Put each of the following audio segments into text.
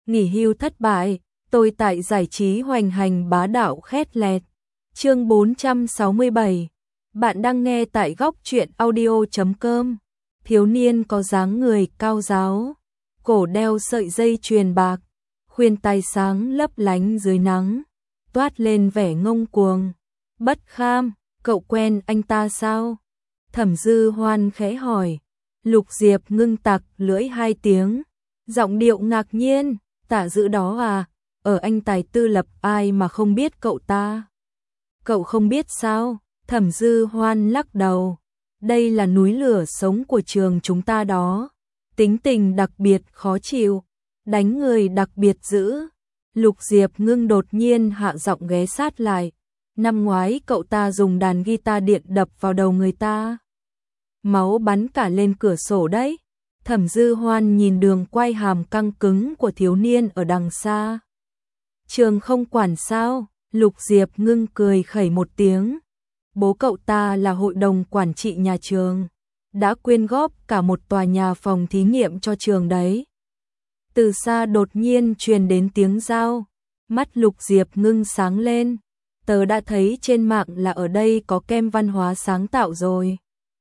nghỉ hưu thất bại, tôi tại giải trí hoành hành bá đạo khét lẹt. Chương 467. Bạn đang nghe tại góc truyện audio.com. Thiếu niên có dáng người cao ráo, cổ đeo sợi dây chuyền bạc, khuyên tai sáng lấp lánh dưới nắng, toát lên vẻ ngông cuồng. Bất Kham, cậu quen anh ta sao? Thẩm Dư Hoan khẽ hỏi. Lục Diệp ngưng tặc lưỡi 2 tiếng, giọng điệu ngạc nhiên, Tạ Dữ đó à, ở anh tài tư lập ai mà không biết cậu ta? Cậu không biết sao? Thẩm Dư Hoan lắc đầu, đây là núi lửa sống của trường chúng ta đó, tính tình đặc biệt khó chịu, đánh người đặc biệt dữ. Lục Diệp ngưng đột nhiên hạ giọng ghé sát lại, năm ngoái cậu ta dùng đàn guitar điện đập vào đầu người ta, máu bắn cả lên cửa sổ đấy. Thẩm Dư Hoan nhìn đường quay hàm căng cứng của thiếu niên ở đằng xa. Trường không quản sao? Lục Diệp ngưng cười khẩy một tiếng. Bố cậu ta là hội đồng quản trị nhà trường, đã quyên góp cả một tòa nhà phòng thí nghiệm cho trường đấy. Từ xa đột nhiên truyền đến tiếng dao, mắt Lục Diệp ngưng sáng lên. Tớ đã thấy trên mạng là ở đây có kem văn hóa sáng tạo rồi.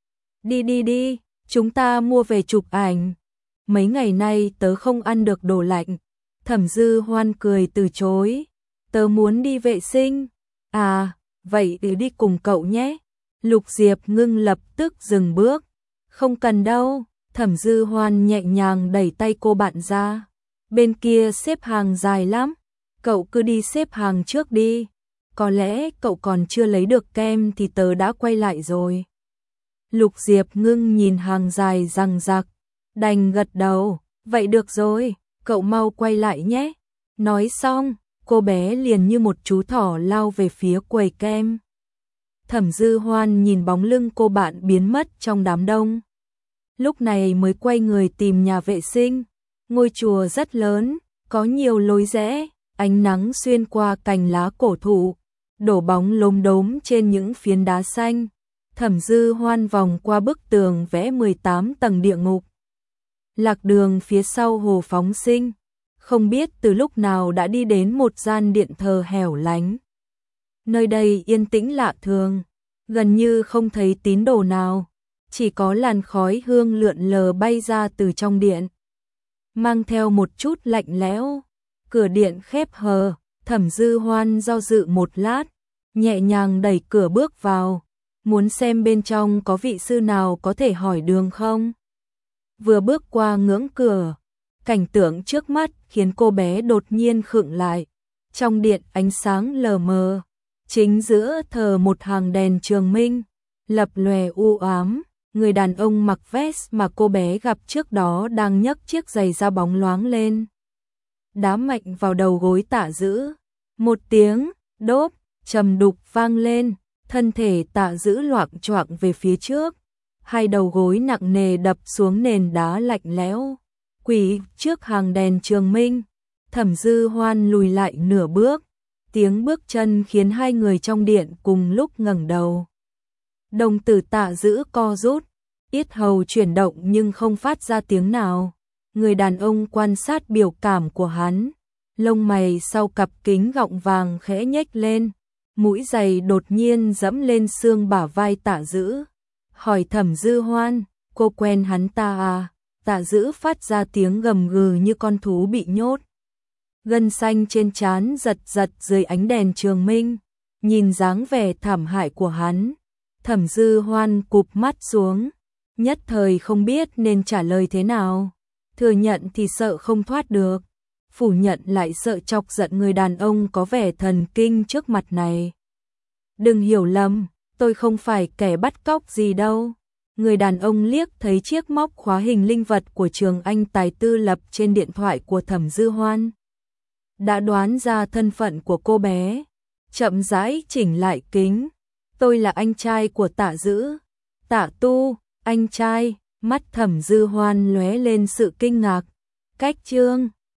Đi, chúng ta mua về chụp ảnh. Mấy ngày nay tớ không ăn được đồ lạnh. Thẩm Dư Hoan cười từ chối. Tớ muốn đi vệ sinh. À, vậy thì đi cùng cậu nhé. Lục Diệp ngưng lập tức dừng bước. Không cần đâu. Thẩm Dư Hoan nhẹ nhàng đẩy tay cô bạn ra. Bên kia xếp hàng dài lắm. Cậu cứ đi xếp hàng trước đi. Có lẽ cậu còn chưa lấy được kem thì tớ đã quay lại rồi. Lục Diệp ngưng nhìn hàng dài răng rạc, đành gật đầu, vậy được rồi, cậu mau quay lại nhé. Nói xong, cô bé liền như một chú thỏ lao về phía quầy kem. Thẩm Dư Hoan nhìn bóng lưng cô bạn biến mất trong đám đông. Lúc này mới quay người tìm nhà vệ sinh. Ngôi chùa rất lớn, có nhiều lối rẽ, ánh nắng xuyên qua cành lá cổ thụ, đổ bóng lốm đốm trên những phiến đá xanh. Thẩm Dư Hoan vòng qua bức tường vẽ 18 tầng địa ngục. Lạc đường phía sau hồ phóng sinh, không biết từ lúc nào đã đi đến một gian điện thờ hẻo lánh. Nơi đây yên tĩnh lạ thường, gần như không thấy tín đồ nào, chỉ có làn khói hương lượn lờ bay ra từ trong điện, mang theo một chút lạnh lẽo. Cửa điện khép hờ, Thẩm Dư Hoan do dự một lát, nhẹ nhàng đẩy cửa bước vào. Muốn xem bên trong có vị sư nào có thể hỏi đường không? Vừa bước qua ngưỡng cửa, cảnh tượng trước mắt khiến cô bé đột nhiên khựng lại. Trong điện ánh sáng lờ mờ, chính giữa thờ một hàng đèn trường minh, lập lòe u ám, người đàn ông mặc vest mà cô bé gặp trước đó đang nhấc chiếc giày da bóng loáng lên. Đá mạnh vào đầu gối Tạ Dữ, một tiếng đốp trầm đục vang lên. Thân thể Tạ Dữ loạng choạng về phía trước, hai đầu gối nặng nề đập xuống nền đá lạnh lẽo. Quỳ trước hàng đèn trường minh, Thẩm Dư Hoan lùi lại nửa bước, tiếng bước chân khiến hai người trong điện cùng lúc ngẩng đầu. Đồng tử Tạ Dữ co rút, yết hầu chuyển động nhưng không phát ra tiếng nào. Người đàn ông quan sát biểu cảm của hắn, lông mày sau cặp kính gọng vàng khẽ nhếch lên. Mũi giày đột nhiên dẫm lên xương bả vai Tạ Dữ. Hỏi Thẩm Dư Hoan, cô quen hắn ta à? Tạ Dữ phát ra tiếng gầm gừ như con thú bị nhốt. Gân xanh trên trán giật giật dưới ánh đèn trường minh. Nhìn dáng vẻ thảm hại của hắn, Thẩm Dư Hoan cụp mắt xuống. Nhất thời không biết nên trả lời thế nào. Thừa nhận thì sợ không thoát được, phủ nhận lại sợ chọc giận người đàn ông có vẻ thần kinh trước mặt này. Đừng hiểu lầm, tôi không phải kẻ bắt cóc gì đâu. Người đàn ông liếc thấy chiếc móc khóa hình linh vật của trường Anh Tài Tư Lập trên điện thoại của Thẩm Dư Hoan. Đã đoán ra thân phận của cô bé, chậm rãi chỉnh lại kính. Tôi là anh trai của Tạ Dữ. Tạ Tu, anh trai. Mắt Thẩm Dư Hoan lóe lên sự kinh ngạc. Cách chương